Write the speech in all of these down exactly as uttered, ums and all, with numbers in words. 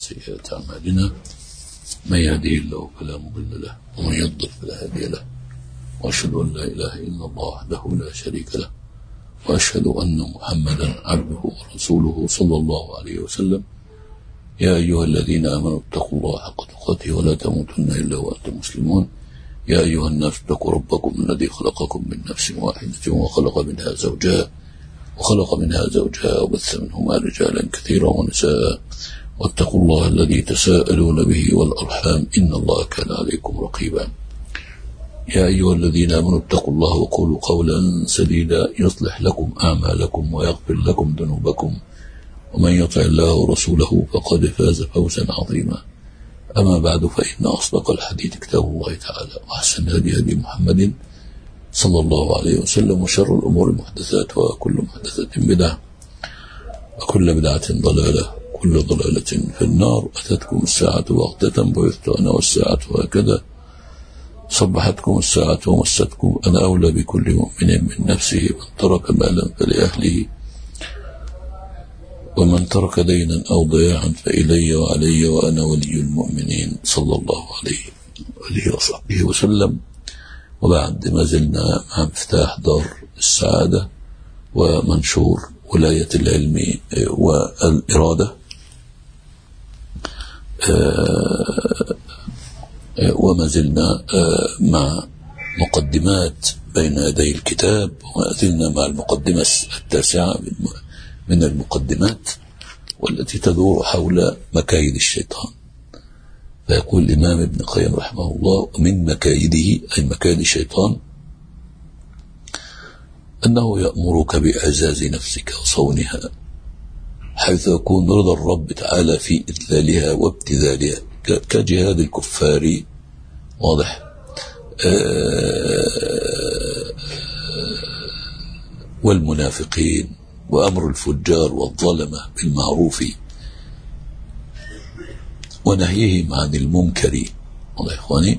سيئات أعمالنا من يهده الله فلا مضل له ومن يضلل فلا هادي له وأشهد أن لا إله إلا الله وحده لا شريك له وأشهد أن محمدا عبده ورسوله صلى الله عليه وسلم. يا أيها الذين آمنوا اتقوا الله حق تقاته ولا تموتن إلا وأنتم مسلمون. يا أيها الناس اتقوا ربكم الذي خلقكم من نفس واحدة وخلق منها زوجها وخلق منها زوجها وبث منهما رجالا كثيرا ونساء واتقوا الله الذي تساءلون به والأرحام إن الله كان عليكم رقيبا. يا أيها الذين آمنوا اتقوا الله وقولوا قولا سديدا يصلح لكم أعمالكم ويغفر لكم ذنوبكم ومن يطع الله ورسوله فقد فاز فوزا عظيما. أما بعد فإن أصدق الحديث كتاب الله تعالى وأحسن الهدي هدي محمد صلى الله عليه وسلم وشر الأمور محدثاتها وكل محدثة بدعة وكل بدعة ضلالة كل ضلالة في النار. أتتكم الساعة وقتة بعثت أنا والساعة هكذا صبحتكم الساعة ومستكم أنا أولى بكل مؤمن من نفسه من ترك مالا فلأهله ومن ترك دينا أو ضياعا فإلي وعلي وأنا ولي المؤمنين صلى الله عليه وآله وصحبه وسلم. وبعد ما زلنا مع مفتاح دار السعادة ومنشور ولاية العلم والإرادة، وما زلنا مع مقدمات بين يدي الكتاب، وما زلنا مع المقدمة التاسعة من المقدمات والتي تدور حول مكايد الشيطان. فيقول الإمام ابن القيم رحمه الله: من مكايده أي مكايد الشيطان أنه يأمرك بإعزاز نفسك وصونها حيث يكون رضا الرب تعالى في إذلالها وابتذالها كجهاد الكفار، واضح، والمنافقين، وأمر الفجار والظلمة بالمعروف ونهيهم عن المنكر. والله يا إخواني،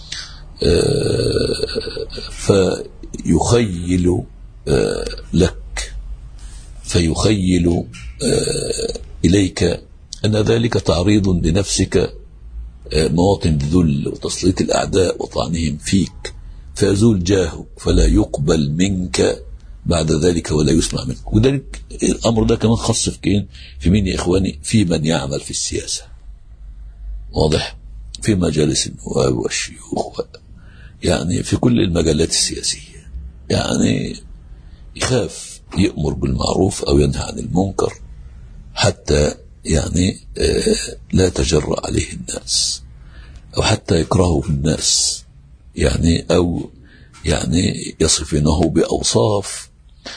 فيخيل لك فيخيل إليك أن ذلك تعريض لنفسك مواطن الذل وتسليط الأعداء وطعنهم فيك، فيزول جاهك فلا يقبل منك بعد ذلك ولا يسمع منك. وذلك الأمر ده كمان خاص في كين في مين يا إخواني؟ في من يعمل في السياسة، واضح، في مجالس النواب والشيوخ، يعني في كل المجالات السياسية، يعني يخاف يأمر بالمعروف أو ينهى عن المنكر حتى يعني لا تجرأ عليه الناس أو حتى يكرهه الناس، يعني أو يعني يصفونه بأوصاف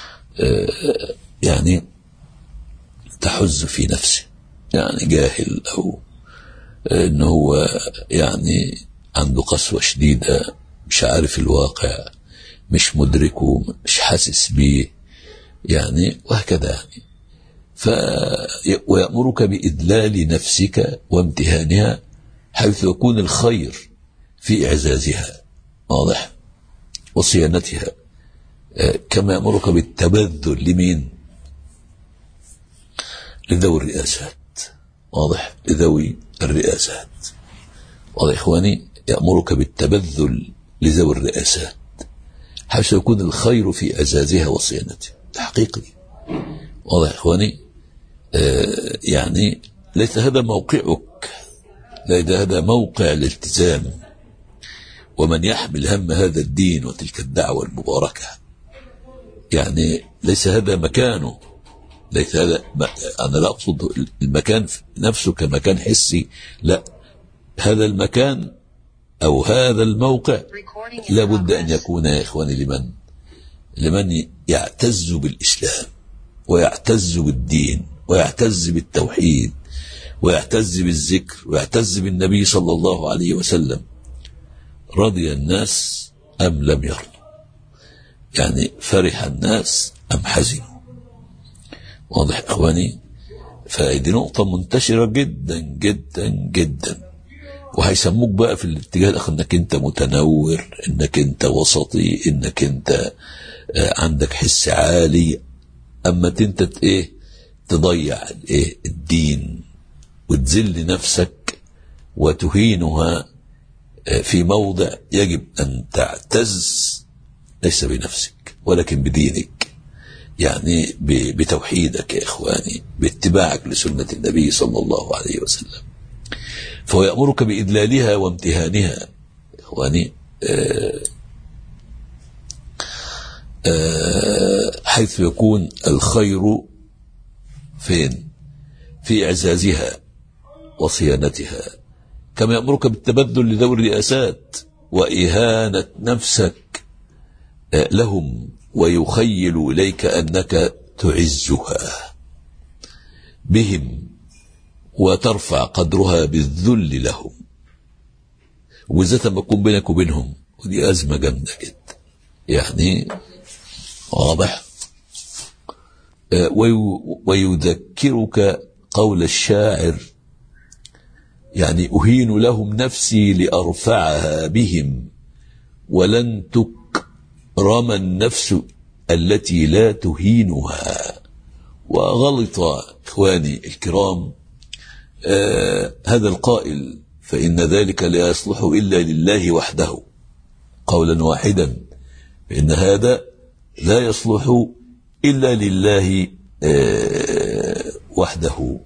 يعني تحز في نفسه، يعني جاهل أو إنه هو يعني عنده قسوة شديدة، مش عارف الواقع، مش مدركه، مش حاسس بيه، يعني وهكذا يعني. ف ويأمرك بإذلال نفسك وامتهانها حيث يكون الخير في إعزازها، واضح، وصيانتها، كما يأمرك بالتبذل لمين؟ لذوي الرئاسات، واضح، لذوي الرئاسات، واضح إخواني، يأمرك بالتبذل لذوي الرئاسات حيث يكون الخير في إعزازها وصيانتها. حقيقي، واضح إخواني، آه يعني ليس هذا موقعك، ليس هذا موقع الالتزام، ومن يحمل هم هذا الدين وتلك الدعوة المباركة يعني ليس هذا مكانه، ليس هذا، أنا لا أقصد المكان نفسه كمكان حسي، لا، هذا المكان أو هذا الموقع لابد أن يكون يا إخواني لمن لمن يعتز بالإسلام ويعتز بالدين ويعتز بالتوحيد ويعتز بالذكر ويعتز بالنبي صلى الله عليه وسلم. رضي الناس أم لم يرضوا؟ يعني فرح الناس أم حزنوا؟ واضح إخواني، فهذه نقطة منتشرة جدا جدا جدا، وهيسموك بقى في الاتجاه الآخر انك انت متنور، انك انت وسطي، انك انت عندك حس عالي، اما انت ايه تضيع ايه الدين وتذل نفسك وتهينها في موضع يجب أن تعتز ليس بنفسك ولكن بدينك، يعني بتوحيدك يا إخواني، باتباعك لسنة النبي صلى الله عليه وسلم. فهو يأمرك بإدلالها وامتهانها إخواني، آآ آآ حيث يكون الخير فين؟ في إعزازها وصيانتها، كما يأمرك بالتبذل لذوي الرئاسات وإهانة نفسك لهم ويخيل إليك أنك تعزها بهم وترفع قدرها بالذل لهم، وبالذات لما يكون بينك وبينهم، ودي أزمة جامدة جدا يعني واضح. ويذكرك قول الشاعر يعني أهين لهم نفسي لأرفعها بهم ولن تكرم النفس التي لا تهينها. وغلط إخواني الكرام آه هذا القائل، فإن ذلك لا يصلح إلا لله وحده، قولا واحدا، فإن هذا لا يصلح إلا لله آه وحده.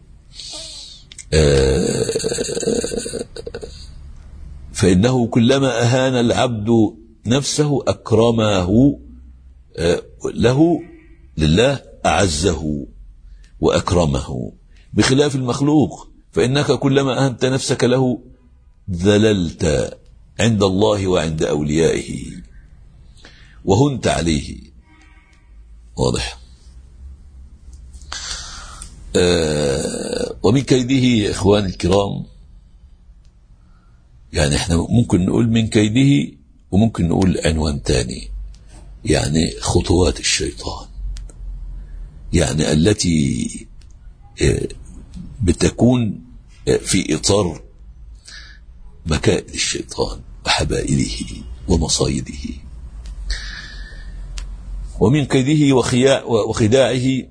آه فإنه كلما أهان العبد نفسه أكرمه آه له لله أعزه وأكرمه، بخلاف المخلوق فإنك كلما أهنت نفسك له ذللت عند الله وعند أوليائه وهنت عليه. واضح. آه ومن كيده يا إخوان الكرام، يعني احنا ممكن نقول من كيده وممكن نقول عنوان تاني، يعني خطوات الشيطان، يعني التي بتكون في إطار مكائد الشيطان وحبائله ومصايده. ومن كيده وخداعه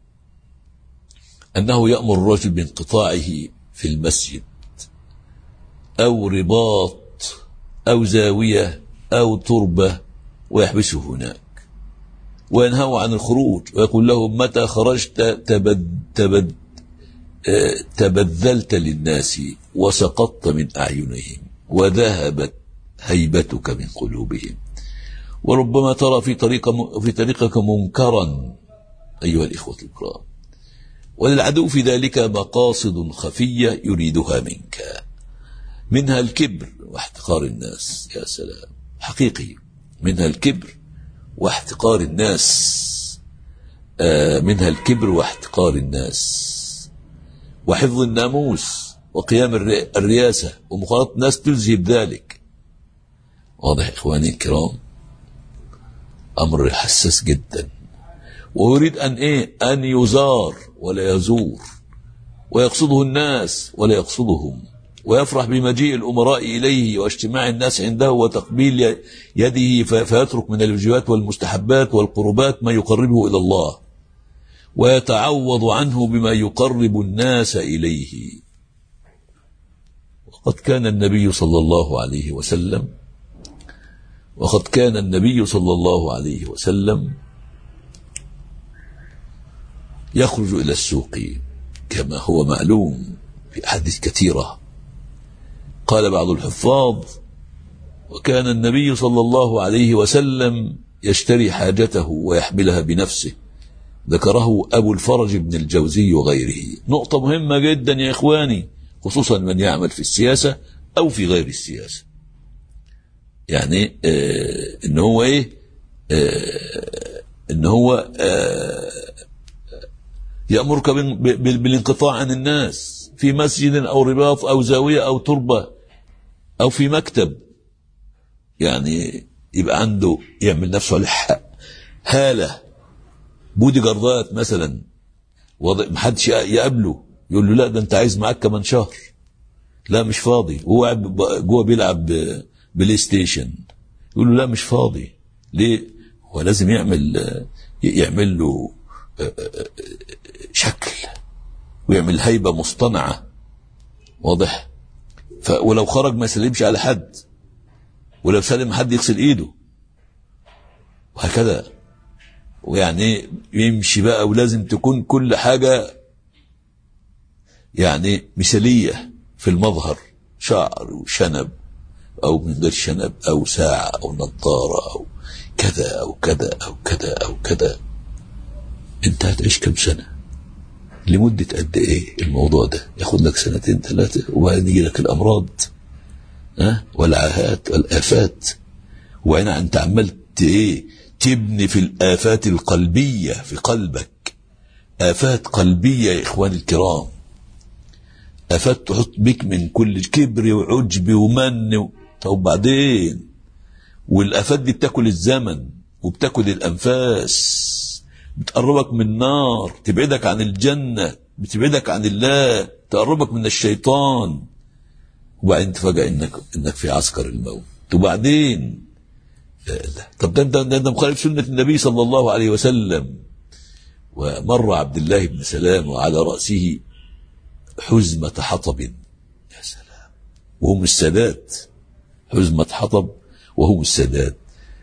أنه يأمر الرجل بانقطاعه في المسجد أو رباط أو زاوية أو تربة ويحبسه هناك، وينهوا عن الخروج ويقول له متى خرجت تبد تبد تبذلت للناس وسقطت من أعينهم وذهبت هيبتك من قلوبهم. وربما ترى في طريق في طريقك منكرا أيها الإخوة الكرام، وللعدو في ذلك مقاصد خفية يريدها منك، منها الكبر واحتقار الناس. يا سلام، حقيقي، منها الكبر واحتقار الناس، آه منها الكبر واحتقار الناس وحفظ الناموس وقيام الرئاسة ومخالطة الناس تلزم ذلك. واضح إخواني الكرام، أمر حساس جدا، ويريد أن إيه أن يزار ولا يزور، ويقصده الناس ولا يقصدهم، ويفرح بمجيء الأمراء إليه واجتماع الناس عنده وتقبيل يده، فيترك من الواجبات والمستحبات والقربات ما يقربه إلى الله، ويتعوض عنه بما يقرب الناس إليه. وقد كان النبي صلى الله عليه وسلم وقد كان النبي صلى الله عليه وسلم يخرج إلى السوق كما هو معلوم في أحاديث كثيرة. قال بعض الحفاظ: وكان النبي صلى الله عليه وسلم يشتري حاجته ويحملها بنفسه. ذكره أبو الفرج بن الجوزي وغيره. نقطة مهمة جدا يا إخواني، خصوصا من يعمل في السياسة أو في غير السياسة، يعني آه إن هو إيه آه إن هو آه يأمرك بالانقطاع عن الناس في مسجد أو رباط أو زاوية أو تربة أو في مكتب، يعني يبقى عنده يعمل نفسه على الحق هالة بودي جاردات مثلا، محدش يقابله، يقول له لا ده انت عايز معاك كمان شهر، لا مش فاضي، وهو قاعد جوه بيلعب بلاي ستيشن، يقول له لا مش فاضي. ليه؟ هو لازم يعمل يعمل له شكل ويعمل هيبة مصطنعة واضح. ف ولو خرج ما يسلمش على حد، ولو سلم حد يغسل ايده، وهكذا. ويعني يمشي بقى، ولازم تكون كل حاجة يعني مثالية في المظهر، شعر وشنب أو من غير شنب أو ساعة أو نظارة أو كذا أو كذا أو كذا أو كذا. أنت هتعيش كم سنة؟ لمدة قد إيه الموضوع ده؟ ياخد لك سنتين ثلاثة وبعدين يجي لك الأمراض ها والعاهات والآفات. وأنا أنت عملت إيه؟ تبني في الآفات القلبية في قلبك، آفات قلبية يا إخواني الكرام، آفات تحط بك من كل كبر وعجب ومن و... وبعدين والآفات دي بتاكل الزمن وبتاكل الأنفاس، بتقربك من النار، تبعدك عن الجنة، بتبعدك عن الله، تقربك من الشيطان. وبعدين تفاجأ إنك إنك في عسكر الموت. وبعدين طب ده ده ده مخالف سنة النبي صلى الله عليه وسلم. ومر عبد الله بن سلام وعلى رأسه حزمة حطب، يا سلام، وهم السادات، حزمة حطب وهم السادات.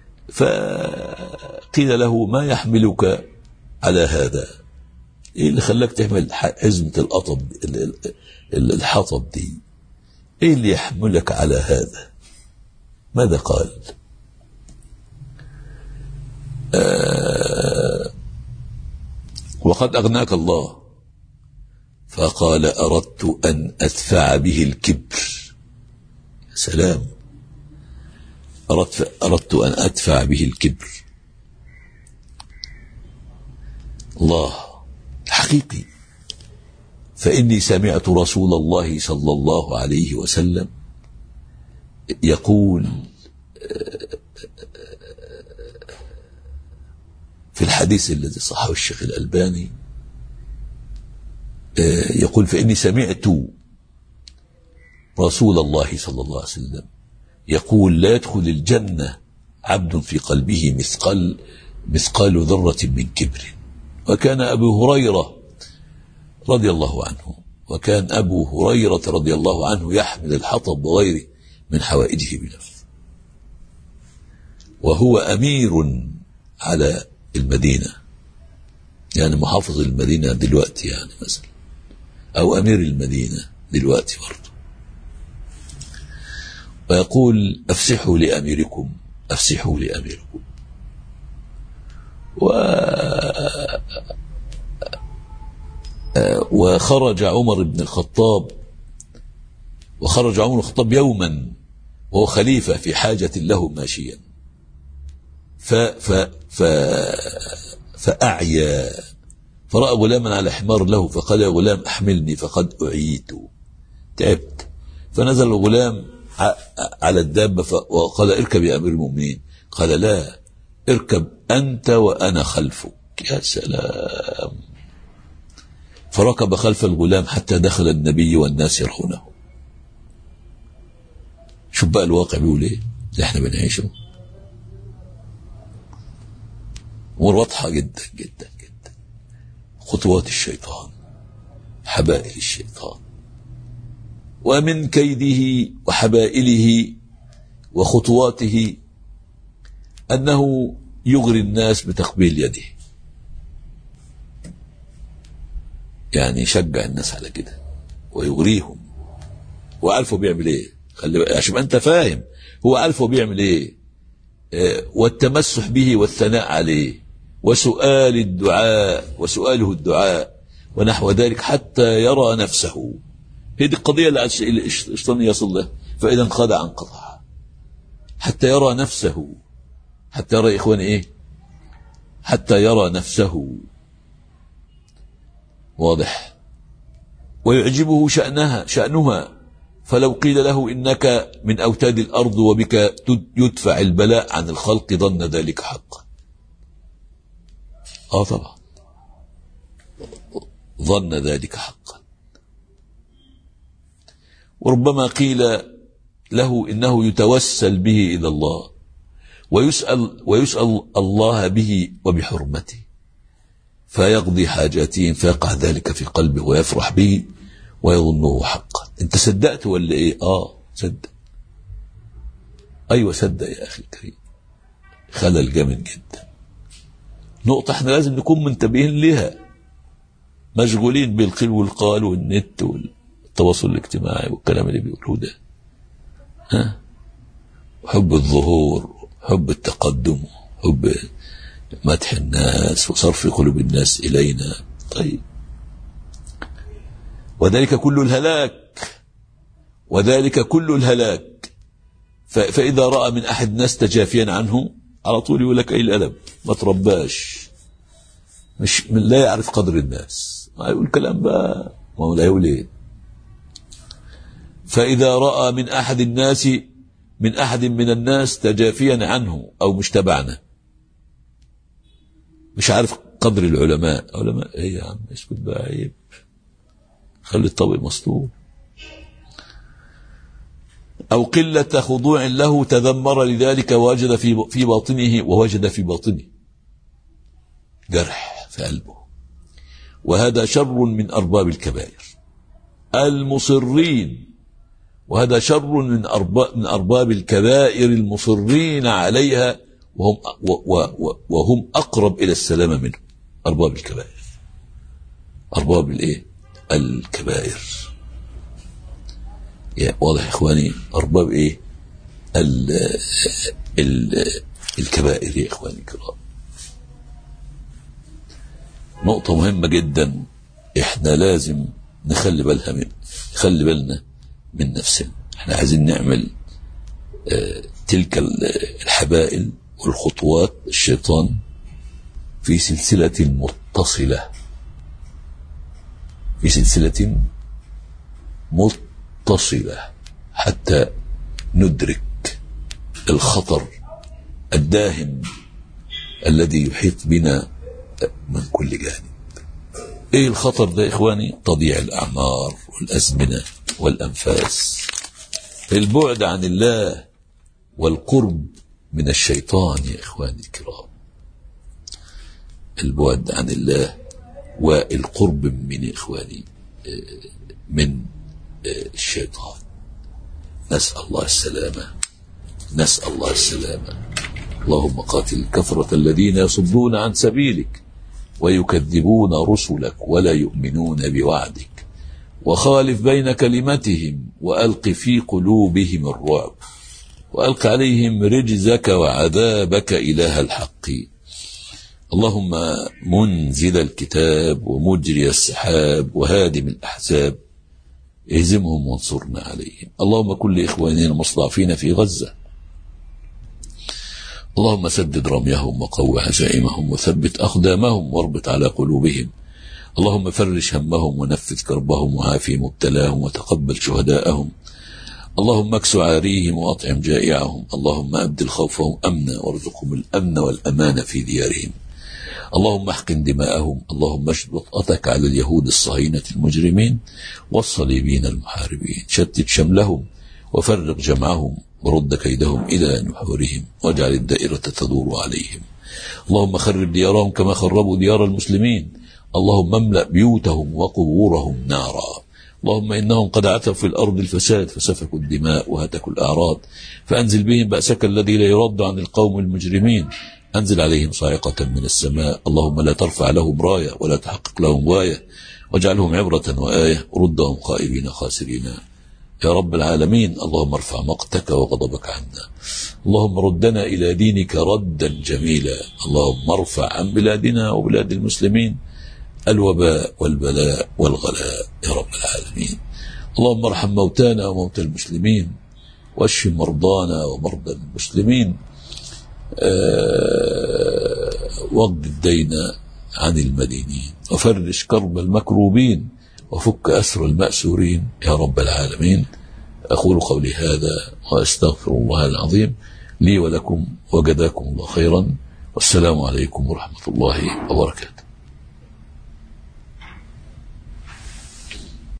فقيل له ما يحملك على هذا؟ ايه اللي خلاك تحمل حزمة القطب الحطب دي؟ ايه اللي يحملك على هذا؟ ماذا قال؟ آه وقد أغناك الله. فقال أردت أن أدفع به الكبر. يا سلام، أردت, أردت أن أدفع به الكبر. الله حقيقي. فإني سمعت رسول الله صلى الله عليه وسلم يقول في الحديث الذي صححه الشيخ الألباني، يقول فإني سمعت رسول الله صلى الله عليه وسلم يقول لا يدخل الجنة عبد في قلبه مثقال مثقال ذرة من كبر. وكان أبو هريرة رضي الله عنه وكان أبو هريرة رضي الله عنه يحمل الحطب وغيره من حوائجه بنفسه، وهو أمير على المدينة، يعني محافظ المدينة دلوقتي يعني مثلا، أو أمير المدينة دلوقتي برضه. ويقول أفسحوا لأميركم أفسحوا لأميركم. و... وخرج عمر بن الخطاب وخرج عمر بن الخطاب يوما وهو خليفة في حاجة له ماشيا، ف... ف... ف... فأعيا، فرأى غلاما على حمار له فقال يا غلام أحملني فقد أعيت، تعبت. فنزل الغلام على الدابة وقال اركب يا أمير المؤمنين. قال لا، اركب أنت وأنا خلفك. يا سلام. فركب خلف الغلام حتى دخل النبي والناس يرونه. شوف بقى الواقع بيقول ايه اللي احنا بنعيشه، واضحة جدا جدا جدا. خطوات الشيطان، حبائل الشيطان، ومن كيده وحبائله وخطواته أنه يغري الناس بتقبيل يده، يعني يشجع الناس على كده ويغريهم. وعارفه بيعمل ايه، خلي عشان انت فاهم، هو عارفه بيعمل ايه. اه والتمسح به والثناء عليه وسؤال الدعاء وسؤاله الدعاء ونحو ذلك حتى يرى نفسه. هي دي القضية اللي الشيطان يصل له. فإذا انقضى عن قطع حتى يرى نفسه، حتى يرى إخواني إيه، حتى يرى نفسه. واضح. ويعجبه شأنها شأنها، فلو قيل له إنك من أوتاد الأرض وبك يدفع البلاء عن الخلق ظن ذلك حقا. آه طبعا ظن ذلك حقا. وربما قيل له إنه يتوسل به إلى الله ويسأل, ويسأل الله به وبحرمته فيقضي حاجاتهم، فيقع ذلك في قلبه ويفرح به ويظنه حقا. انت صدقت ولا ايه؟ اه صدق. ايوه صدق يا اخي الكريم. خلل جامد جدا. نقطة احنا لازم نكون منتبهين لها، مشغولين بالقيل والقال والنت والتواصل الاجتماعي والكلام اللي بيقولوه ده، ها، حب الظهور، حب التقدم، حب مدح الناس وصرف قلوب الناس إلينا. طيب، وذلك كل الهلاك، وذلك كل الهلاك. فإذا رأى من أحد الناس تجافيا عنه على طول يقول لك أي الألم، ما ترباش، مش من لا يعرف قدر الناس، ما يقول كلام بقى، ما هو لا يقول ايه. فإذا رأى من أحد الناس من أحد من الناس تجافيا عنه أو مش تبعنا، مش عارف قدر العلماء، علماء ايه يا عم، اسكت بقى، عيب، خلي الطبق مسطور. أو قلة خضوع له تذمر لذلك ووجد في في باطنه ووجد في باطنه جرح في قلبه، وهذا شر من أرباب الكبائر المصرين، وهذا شر من أرباب من أرباب الكبائر المصرين عليها، وهم وهم أقرب إلى السلامة منه. أرباب الكبائر، أرباب الإيه؟ الكبائر. يا واضح يا إخواني، أرباب إيه؟ ال ال الكبائر يا إخواني الكرام. نقطة مهمة جدا، إحنا لازم نخلي بالها من نخلي بالنا من نفسنا. إحنا عايزين نعمل آه تلك الحبائل والخطوات الشيطان في سلسلة متصلة، في سلسلة متصلة حتى ندرك الخطر الداهم الذي يحيط بنا من كل جانب. ايه الخطر ده يا اخواني؟ تضييع الاعمار والازمنه والانفاس، البعد عن الله والقرب من الشيطان يا اخواني الكرام. البعد عن الله والقرب من اخواني من الشيطان. نسأل الله السلامة، نسأل الله السلامة. اللهم قاتل كثرة الذين يصدون عن سبيلك ويكذبون رسلك ولا يؤمنون بوعدك، وخالف بين كلمتهم وألق في قلوبهم الرعب، وألق عليهم رجزك وعذابك إله الحق. اللهم منزل الكتاب ومجري السحاب وهادم الأحزاب، اهزمهم وانصرنا عليهم. اللهم كن لإخواننا المستضعفين في غزة، اللهم سدد رميهم وقوي عزائمهم وثبت أقدامهم واربط على قلوبهم. اللهم فرج همهم ونفذ كربهم وعافي مبتلاهم وتقبل شهداءهم. اللهم اكس عاريهم وأطعم جائعهم. اللهم أبدل خوفهم أمنا وارزقهم الأمن والأمان في ديارهم. اللهم احقن دماءهم. اللهم اشد وطأتك على اليهود الصهاينة المجرمين والصليبين المحاربين. شتت شملهم وفرق جمعهم ورد كيدهم إلى نحورهم، واجعل الدائرة تدور عليهم. اللهم خرب ديارهم كما خربوا ديار المسلمين. اللهم املأ بيوتهم وقبورهم نارا. اللهم إنهم قد عتوا في الأرض الفساد فسفكوا الدماء وهتكوا الأعراض، فأنزل بهم بأسك الذي لا يرد عن القوم المجرمين. أنزل عليهم صاعقة من السماء. اللهم لا ترفع لهم راية ولا تحقق لهم واية، واجعلهم عبرة وآية، ردهم خائبين خاسرين يا رب العالمين. اللهم ارفع مقتك وغضبك عنا. اللهم ردنا إلى دينك ردا جميلا. اللهم ارفع عن بلادنا وبلاد المسلمين الوباء والبلاء والغلاء يا رب العالمين. اللهم ارحم موتانا وموتى المسلمين، واشف مرضانا ومرضى المسلمين، أه واقض الدين عن المدينين، وفرج كرب المكروبين، وفك أسر المأسورين يا رب العالمين. أقول قولي هذا وأستغفر الله العظيم لي ولكم، وجزاكم الله خيرا، والسلام عليكم ورحمة الله وبركاته.